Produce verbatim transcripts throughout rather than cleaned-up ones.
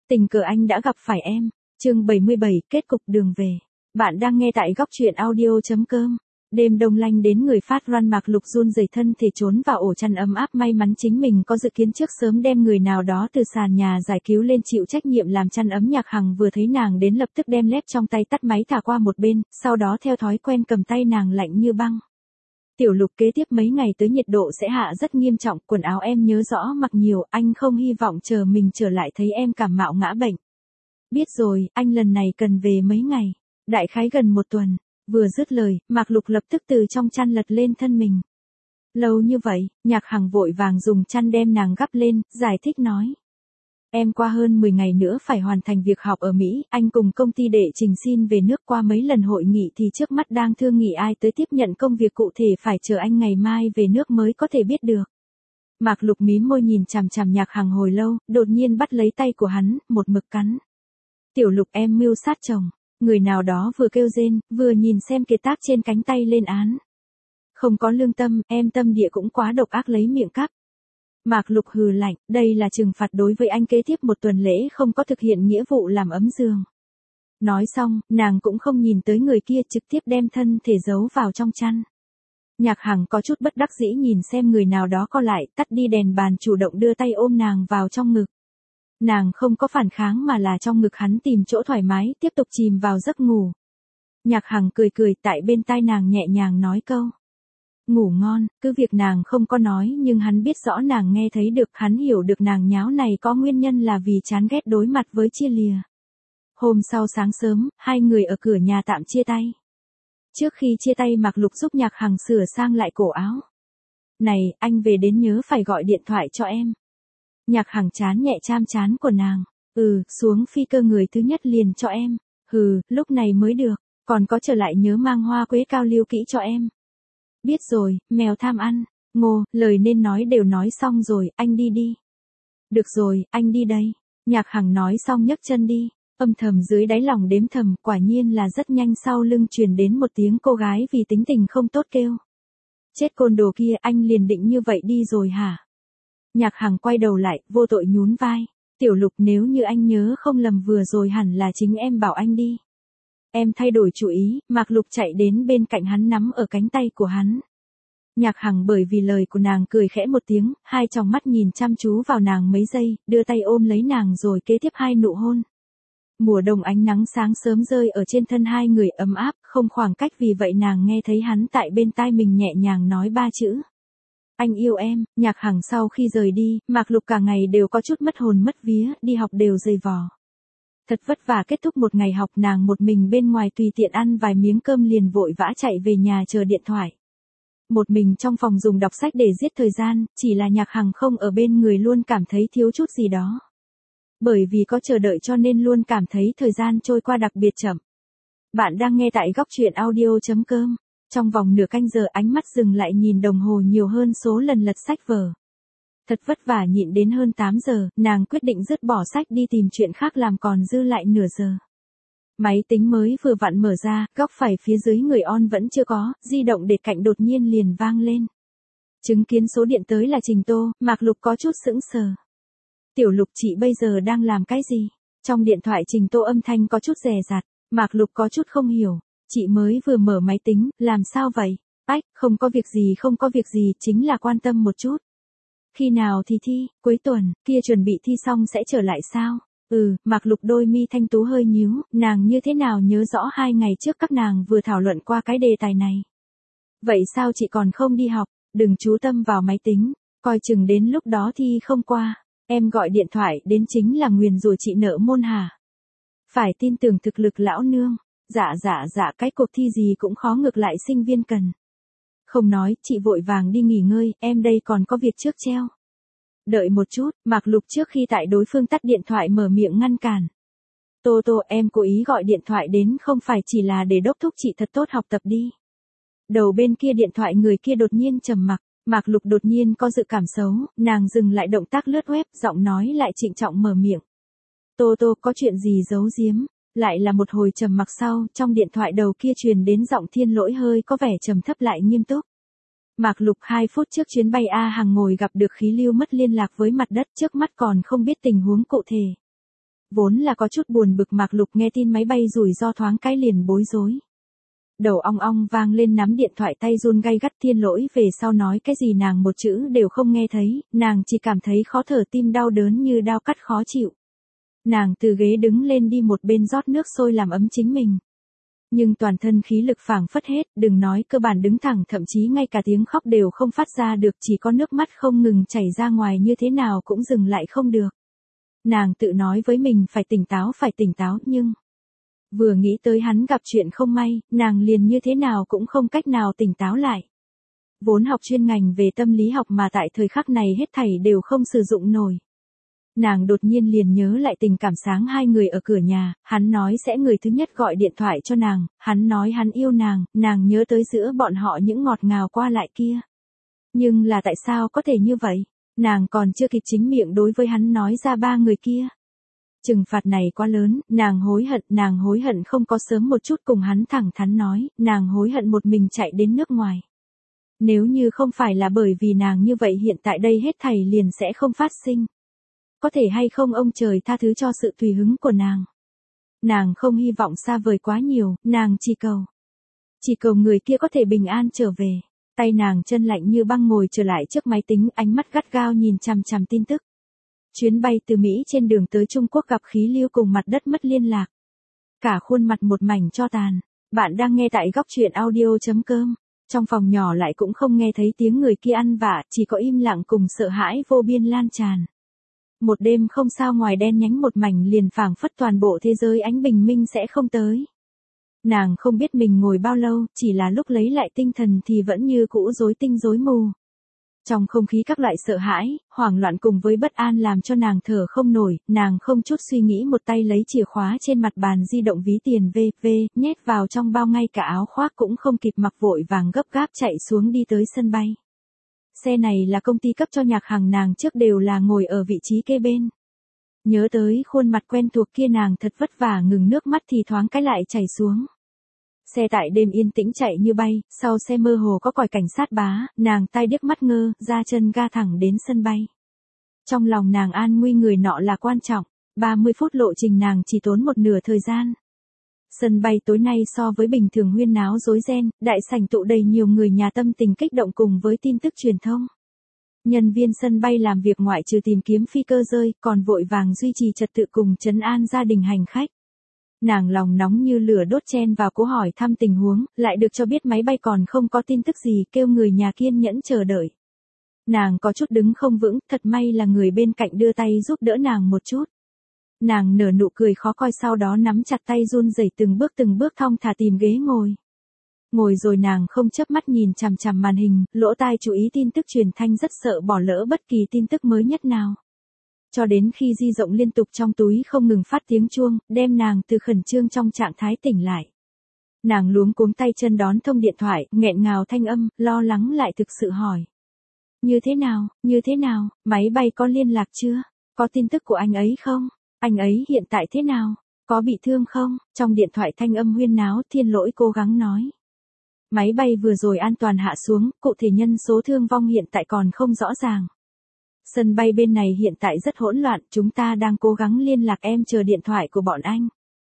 Tình cờ anh đã gặp phải em. Chương bảy mươi bảy, kết cục đường về. Bạn đang nghe tại góc truyện audio chấm com. Đêm đông lanh đến người phát run, Mạc Lục run rẩy thân thể trốn vào ổ chăn ấm áp, may mắn chính mình có dự kiến trước sớm đem người nào đó từ sàn nhà giải cứu lên chịu trách nhiệm làm chăn ấm. Nhạc Hằng vừa thấy nàng đến lập tức đem lép trong tay tắt máy thả qua một bên, sau đó theo thói quen cầm tay nàng lạnh như băng. Tiểu Lục, kế tiếp mấy ngày tới nhiệt độ sẽ hạ rất nghiêm trọng, quần áo em nhớ rõ mặc nhiều, anh không hy vọng chờ mình trở lại thấy em cảm mạo ngã bệnh. Biết rồi, anh lần này cần về mấy ngày, đại khái gần một tuần. Vừa dứt lời, Mạc Lục lập tức từ trong chăn lật lên thân mình. Lâu như vậy, Nhạc Hằng vội vàng dùng chăn đem nàng gắp lên, giải thích nói. Em qua hơn mười ngày nữa phải hoàn thành việc học ở Mỹ, anh cùng công ty đệ trình xin về nước, qua mấy lần hội nghị thì trước mắt đang thương nghị ai tới tiếp nhận công việc cụ thể phải chờ anh ngày mai về nước mới có thể biết được. Mạc Lục mím môi nhìn chằm chằm Nhạc Hằng hồi lâu, đột nhiên bắt lấy tay của hắn, một mực cắn. Tiểu Lục, em mưu sát chồng. Người nào đó vừa kêu rên, vừa nhìn xem kiệt tác trên cánh tay lên án. Không có lương tâm, em tâm địa cũng quá độc ác, lấy miệng cắp. Mạc Lục hừ lạnh, đây là trừng phạt đối với anh kế tiếp một tuần lễ không có thực hiện nghĩa vụ làm ấm giường. Nói xong, nàng cũng không nhìn tới người kia, trực tiếp đem thân thể giấu vào trong chăn. Nhạc Hằng có chút bất đắc dĩ nhìn xem người nào đó co lại, tắt đi đèn bàn, chủ động đưa tay ôm nàng vào trong ngực. Nàng không có phản kháng mà là trong ngực hắn tìm chỗ thoải mái, tiếp tục chìm vào giấc ngủ. Nhạc Hằng cười cười tại bên tai nàng nhẹ nhàng nói câu. Ngủ ngon, cứ việc nàng không có nói nhưng hắn biết rõ nàng nghe thấy được, hắn hiểu được nàng nháo này có nguyên nhân là vì chán ghét đối mặt với chia lìa. Hôm sau sáng sớm, hai người ở cửa nhà tạm chia tay. Trước khi chia tay, Mạc Lục giúp Nhạc Hằng sửa sang lại cổ áo. Này, anh về đến nhớ phải gọi điện thoại cho em. Nhạc Hằng chán nhẹ cham chán của nàng. Ừ, xuống phi cơ người thứ nhất liền cho em. Hừ, lúc này mới được, còn có trở lại nhớ mang hoa quế cao liêu kỹ cho em. Biết rồi, mèo tham ăn. Ngô, lời nên nói đều nói xong rồi, anh đi đi. Được rồi, anh đi đây. Nhạc Hằng nói xong nhấc chân đi. Âm thầm dưới đáy lòng đếm thầm, quả nhiên là rất nhanh sau lưng truyền đến một tiếng cô gái vì tính tình không tốt kêu. Chết côn đồ kia, anh liền định như vậy đi rồi hả? Nhạc Hằng quay đầu lại, vô tội nhún vai. Tiểu Lục, nếu như anh nhớ không lầm vừa rồi hẳn là chính em bảo anh đi. Em thay đổi chủ ý. Mạc Lục chạy đến bên cạnh hắn, nắm ở cánh tay của hắn. Nhạc Hằng bởi vì lời của nàng cười khẽ một tiếng, hai tròng mắt nhìn chăm chú vào nàng mấy giây, đưa tay ôm lấy nàng rồi kế tiếp hai nụ hôn. Mùa đông ánh nắng sáng sớm rơi ở trên thân hai người ấm áp, không khoảng cách, vì vậy nàng nghe thấy hắn tại bên tai mình nhẹ nhàng nói ba chữ. Anh yêu em. Nhạc Hằng sau khi rời đi, Mạc Lục cả ngày đều có chút mất hồn mất vía, đi học đều dày vò. Thật vất vả kết thúc một ngày học, nàng một mình bên ngoài tùy tiện ăn vài miếng cơm liền vội vã chạy về nhà chờ điện thoại. Một mình trong phòng dùng đọc sách để giết thời gian, chỉ là Nhạc Hằng không ở bên người luôn cảm thấy thiếu chút gì đó. Bởi vì có chờ đợi cho nên luôn cảm thấy thời gian trôi qua đặc biệt chậm. Bạn đang nghe tại góc truyện audio chấm com. Trong vòng nửa canh giờ ánh mắt dừng lại nhìn đồng hồ nhiều hơn số lần lật sách vở. Thật vất vả nhịn đến hơn tám giờ, nàng quyết định dứt bỏ sách đi tìm chuyện khác làm, còn dư lại nửa giờ. Máy tính mới vừa vặn mở ra, góc phải phía dưới người on vẫn chưa có, di động để cạnh đột nhiên liền vang lên. Chứng kiến số điện tới là Trình Tô, Mạc Lục có chút sững sờ. Tiểu Lục, chị bây giờ đang làm cái gì? Trong điện thoại Trình Tô âm thanh có chút dè dặt, Mạc Lục có chút không hiểu. Chị mới vừa mở máy tính, làm sao vậy? Ách, không có việc gì, không có việc gì, chính là quan tâm một chút. Khi nào thì thi? Cuối tuần, kia chuẩn bị thi xong sẽ trở lại sao? Ừ, Mạc Lục đôi mi thanh tú hơi nhíu, nàng như thế nào nhớ rõ hai ngày trước các nàng vừa thảo luận qua cái đề tài này. Vậy sao chị còn không đi học? Đừng chú tâm vào máy tính, coi chừng đến lúc đó thi không qua. Em gọi điện thoại đến chính là nguyền rủa chị nợ môn hả? Phải tin tưởng thực lực lão nương. Dạ dạ dạ, cái cuộc thi gì cũng khó, ngược lại sinh viên cần. Không nói, chị vội vàng đi nghỉ ngơi, em đây còn có việc trước treo. Đợi một chút, Mạc Lục trước khi tại đối phương tắt điện thoại mở miệng ngăn cản. Tô Tô, em cố ý gọi điện thoại đến không phải chỉ là để đốc thúc chị thật tốt học tập đi. Đầu bên kia điện thoại người kia đột nhiên trầm mặc, Mạc Lục đột nhiên có dự cảm xấu, nàng dừng lại động tác lướt web, giọng nói lại trịnh trọng mở miệng. Tô Tô, có chuyện gì giấu giếm? Lại là một hồi trầm mặc sau, trong điện thoại đầu kia truyền đến giọng Thiên Lỗi hơi có vẻ trầm thấp lại nghiêm túc. Mạc Lục hai phút trước chuyến bay A Hàng ngồi gặp được khí lưu mất liên lạc với mặt đất, trước mắt còn không biết tình huống cụ thể. Vốn là có chút buồn bực Mạc Lục nghe tin máy bay rủi ro thoáng cái liền bối rối. Đầu ong ong vang lên, nắm điện thoại tay run gay gắt. Thiên lỗi về sau nói cái gì nàng một chữ đều không nghe thấy, nàng chỉ cảm thấy khó thở, tim đau đớn như đao cắt khó chịu. Nàng từ ghế đứng lên đi một bên rót nước sôi làm ấm chính mình. Nhưng toàn thân khí lực phảng phất hết, đừng nói cơ bản đứng thẳng, thậm chí ngay cả tiếng khóc đều không phát ra được, chỉ có nước mắt không ngừng chảy ra ngoài, như thế nào cũng dừng lại không được. Nàng tự nói với mình phải tỉnh táo, phải tỉnh táo, nhưng vừa nghĩ tới hắn gặp chuyện không may, nàng liền như thế nào cũng không cách nào tỉnh táo lại. Vốn học chuyên ngành về tâm lý học mà tại thời khắc này hết thảy đều không sử dụng nổi. Nàng đột nhiên liền nhớ lại tình cảm sáng hai người ở cửa nhà, hắn nói sẽ người thứ nhất gọi điện thoại cho nàng, hắn nói hắn yêu nàng, nàng nhớ tới giữa bọn họ những ngọt ngào qua lại kia. Nhưng là tại sao có thể như vậy? Nàng còn chưa kịp chính miệng đối với hắn nói ra ba người kia. Trừng phạt này quá lớn, nàng hối hận, nàng hối hận không có sớm một chút cùng hắn thẳng thắn nói, nàng hối hận một mình chạy đến nước ngoài. Nếu như không phải là bởi vì nàng như vậy, hiện tại đây hết thảy liền sẽ không phát sinh. Có thể hay không ông trời tha thứ cho sự tùy hứng của nàng. Nàng không hy vọng xa vời quá nhiều, nàng chỉ cầu. Chỉ cầu người kia có thể bình an trở về. Tay nàng chân lạnh như băng ngồi trở lại trước máy tính, ánh mắt gắt gao nhìn chằm chằm tin tức. Chuyến bay từ Mỹ trên đường tới Trung Quốc gặp khí lưu cùng mặt đất mất liên lạc. Cả khuôn mặt một mảnh tro tàn. Bạn đang nghe tại góc truyện audio chấm com. Trong phòng nhỏ lại cũng không nghe thấy tiếng người kia ăn vạ, chỉ có im lặng cùng sợ hãi vô biên lan tràn. Một đêm không sao ngoài đen nhánh một mảnh, liền phảng phất toàn bộ thế giới ánh bình minh sẽ không tới. Nàng không biết mình ngồi bao lâu, chỉ là lúc lấy lại tinh thần thì vẫn như cũ rối tinh rối mù. Trong không khí các loại sợ hãi, hoảng loạn cùng với bất an làm cho nàng thở không nổi, nàng không chút suy nghĩ một tay lấy chìa khóa trên mặt bàn di động, ví tiền vê vê, nhét vào trong bao, ngay cả áo khoác cũng không kịp mặc, vội vàng gấp gáp chạy xuống đi tới sân bay. Xe này là công ty cấp cho Nhạc Hằng, nàng trước đều là ngồi ở vị trí kế bên. Nhớ tới khuôn mặt quen thuộc kia, nàng thật vất vả ngừng nước mắt thì thoáng cái lại chảy xuống. Xe tại đêm yên tĩnh chạy như bay, sau xe mơ hồ có còi cảnh sát bá, nàng tai điếc mắt ngơ, ra chân ga thẳng đến sân bay. Trong lòng nàng an nguy người nọ là quan trọng, ba mươi phút lộ trình nàng chỉ tốn một nửa thời gian. Sân bay tối nay so với bình thường huyên náo rối ren, đại sảnh tụ đầy nhiều người nhà tâm tình kích động cùng với tin tức truyền thông. Nhân viên sân bay làm việc ngoại trừ tìm kiếm phi cơ rơi, còn vội vàng duy trì trật tự cùng trấn an gia đình hành khách. Nàng lòng nóng như lửa đốt chen vào cố hỏi thăm tình huống, lại được cho biết máy bay còn không có tin tức gì, kêu người nhà kiên nhẫn chờ đợi. Nàng có chút đứng không vững, thật may là người bên cạnh đưa tay giúp đỡ nàng một chút. Nàng nở nụ cười khó coi, sau đó nắm chặt tay run rẩy từng bước từng bước thong thả tìm ghế ngồi. Ngồi rồi nàng không chớp mắt nhìn chằm chằm màn hình, lỗ tai chú ý tin tức truyền thanh, rất sợ bỏ lỡ bất kỳ tin tức mới nhất nào. Cho đến khi di động liên tục trong túi không ngừng phát tiếng chuông, đem nàng từ khẩn trương trong trạng thái tỉnh lại. Nàng luống cuống tay chân đón thông điện thoại, nghẹn ngào thanh âm, lo lắng lại thực sự hỏi. Như thế nào, như thế nào, máy bay có liên lạc chưa? Có tin tức của anh ấy không? Anh ấy hiện tại thế nào? Có bị thương không? Trong điện thoại thanh âm huyên náo, Thiên Lỗi cố gắng nói. Máy bay vừa rồi an toàn hạ xuống, cụ thể nhân số thương vong hiện tại còn không rõ ràng. Sân bay bên này hiện tại rất hỗn loạn, chúng ta đang cố gắng liên lạc, em chờ điện thoại của bọn anh.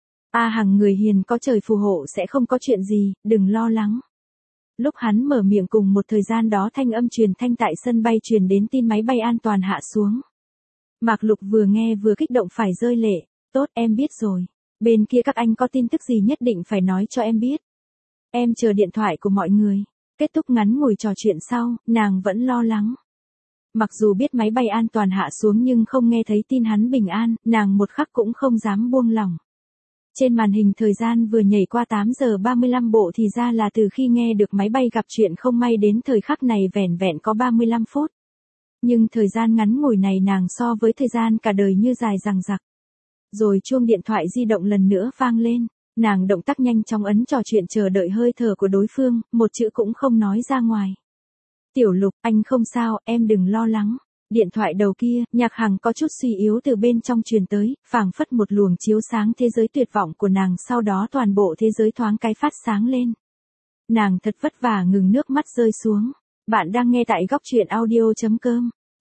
A Hằng người hiền, có trời phù hộ sẽ không có chuyện gì, đừng lo lắng. Lúc hắn mở miệng cùng một thời gian đó thanh âm truyền thanh tại sân bay truyền đến tin máy bay an toàn hạ xuống. Mạc Lục vừa nghe vừa kích động phải rơi lệ. Tốt, em biết rồi. Bên kia các anh có tin tức gì nhất định phải nói cho em biết. Em chờ điện thoại của mọi người. Kết thúc ngắn ngủi trò chuyện sau, nàng vẫn lo lắng. Mặc dù biết máy bay an toàn hạ xuống nhưng không nghe thấy tin hắn bình an, nàng một khắc cũng không dám buông lỏng. Trên màn hình thời gian vừa nhảy qua tám giờ ba mươi lăm bộ, thì ra là từ khi nghe được máy bay gặp chuyện không may đến thời khắc này vẻn vẹn có ba mươi lăm phút. Nhưng thời gian ngắn ngủi này nàng so với thời gian cả đời như dài dằng dặc. Rồi chuông điện thoại di động lần nữa vang lên, nàng động tác nhanh chóng ấn trò chuyện chờ đợi hơi thở của đối phương, một chữ cũng không nói ra ngoài. Tiểu Lục, anh không sao, em đừng lo lắng. Điện thoại đầu kia, Nhạc Hằng có chút suy yếu từ bên trong truyền tới, phảng phất một luồng chiếu sáng thế giới tuyệt vọng của nàng, sau đó toàn bộ thế giới thoáng cái phát sáng lên. Nàng thật vất vả ngừng nước mắt rơi xuống. Bạn đang nghe tại góc truyện audio chấm com.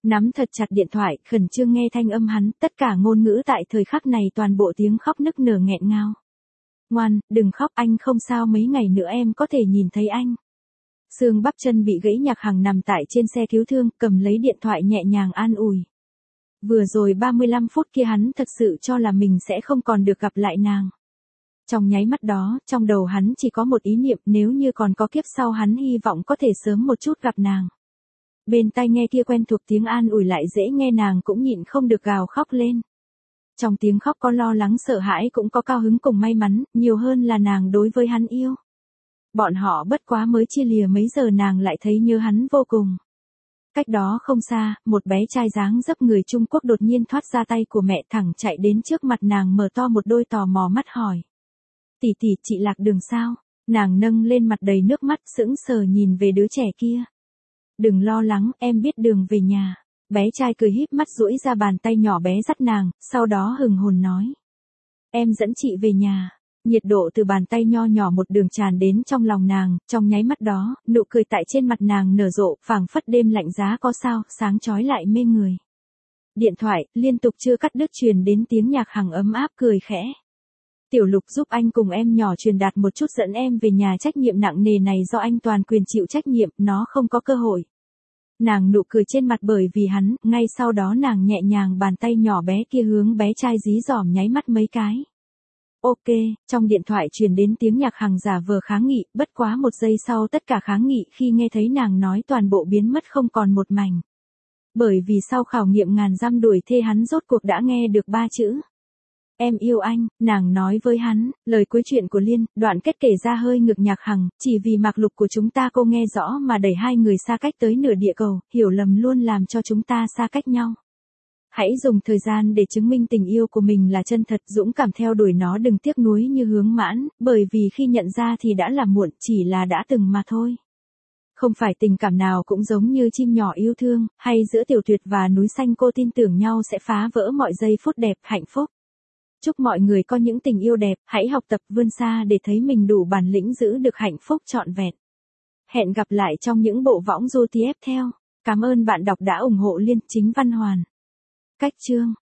Nắm thật chặt điện thoại, khẩn trương nghe thanh âm hắn, tất cả ngôn ngữ tại thời khắc này toàn bộ tiếng khóc nức nở nghẹn ngào. Ngoan, đừng khóc, anh không sao, mấy ngày nữa em có thể nhìn thấy anh. Xương bắp chân bị gãy, Nhạc Hằng nằm tại trên xe cứu thương, cầm lấy điện thoại nhẹ nhàng an ủi. Vừa rồi ba mươi lăm phút kia hắn thật sự cho là mình sẽ không còn được gặp lại nàng. Trong nháy mắt đó, trong đầu hắn chỉ có một ý niệm, nếu như còn có kiếp sau hắn hy vọng có thể sớm một chút gặp nàng. Bên tai nghe kia quen thuộc tiếng an ủi lại dễ nghe, nàng cũng nhịn không được gào khóc lên. Trong tiếng khóc có lo lắng sợ hãi, cũng có cao hứng cùng may mắn, nhiều hơn là nàng đối với hắn yêu. Bọn họ bất quá mới chia lìa mấy giờ nàng lại thấy nhớ hắn vô cùng. Cách đó không xa, một bé trai dáng dấp người Trung Quốc đột nhiên thoát ra tay của mẹ, thẳng chạy đến trước mặt nàng, mở to một đôi tò mò mắt hỏi. Tỷ tỷ, chị lạc đường sao? Nàng nâng lên mặt đầy nước mắt, sững sờ nhìn về đứa trẻ kia. Đừng lo lắng, em biết đường về nhà. Bé trai cười híp mắt duỗi ra bàn tay nhỏ bé dắt nàng, sau đó hừng hồn nói. Em dẫn chị về nhà. Nhiệt độ từ bàn tay nho nhỏ một đường tràn đến trong lòng nàng, trong nháy mắt đó, nụ cười tại trên mặt nàng nở rộ, phảng phất đêm lạnh giá có sao, sáng chói lại mê người. Điện thoại, liên tục chưa cắt đứt truyền đến tiếng Nhạc Hằng ấm áp cười khẽ. Tiểu Lục, giúp anh cùng em nhỏ truyền đạt một chút, dẫn em về nhà, trách nhiệm nặng nề này do anh toàn quyền chịu trách nhiệm, nó không có cơ hội. Nàng nụ cười trên mặt bởi vì hắn, ngay sau đó nàng nhẹ nhàng bàn tay nhỏ bé kia hướng bé trai dí dỏm nháy mắt mấy cái. Ok, trong điện thoại truyền đến tiếng Nhạc Hằng giả vờ kháng nghị, bất quá một giây sau tất cả kháng nghị khi nghe thấy nàng nói toàn bộ biến mất không còn một mảnh. Bởi vì sau khảo nghiệm ngàn dăm đuổi thê hắn rốt cuộc đã nghe được ba chữ. Em yêu anh, nàng nói với hắn, lời cuối chuyện của Liên, đoạn kết kể ra hơi ngược Nhạc Hằng, chỉ vì mạc lục của chúng ta cô nghe rõ mà đẩy hai người xa cách tới nửa địa cầu, hiểu lầm luôn làm cho chúng ta xa cách nhau. Hãy dùng thời gian để chứng minh tình yêu của mình là chân thật, dũng cảm theo đuổi nó, đừng tiếc nuối như Hướng Mãn, bởi vì khi nhận ra thì đã là muộn, chỉ là đã từng mà thôi. Không phải tình cảm nào cũng giống như chim nhỏ yêu thương, hay giữa Tiểu Tuyệt và núi xanh, cô tin tưởng nhau sẽ phá vỡ mọi giây phút đẹp, hạnh phúc. Chúc mọi người có những tình yêu đẹp, hãy học tập vươn xa để thấy mình đủ bản lĩnh giữ được hạnh phúc trọn vẹn. Hẹn gặp lại trong những bộ võng du tiếp theo. Cảm ơn bạn đọc đã ủng hộ Liên. Chính Văn Hoàn. Cách chương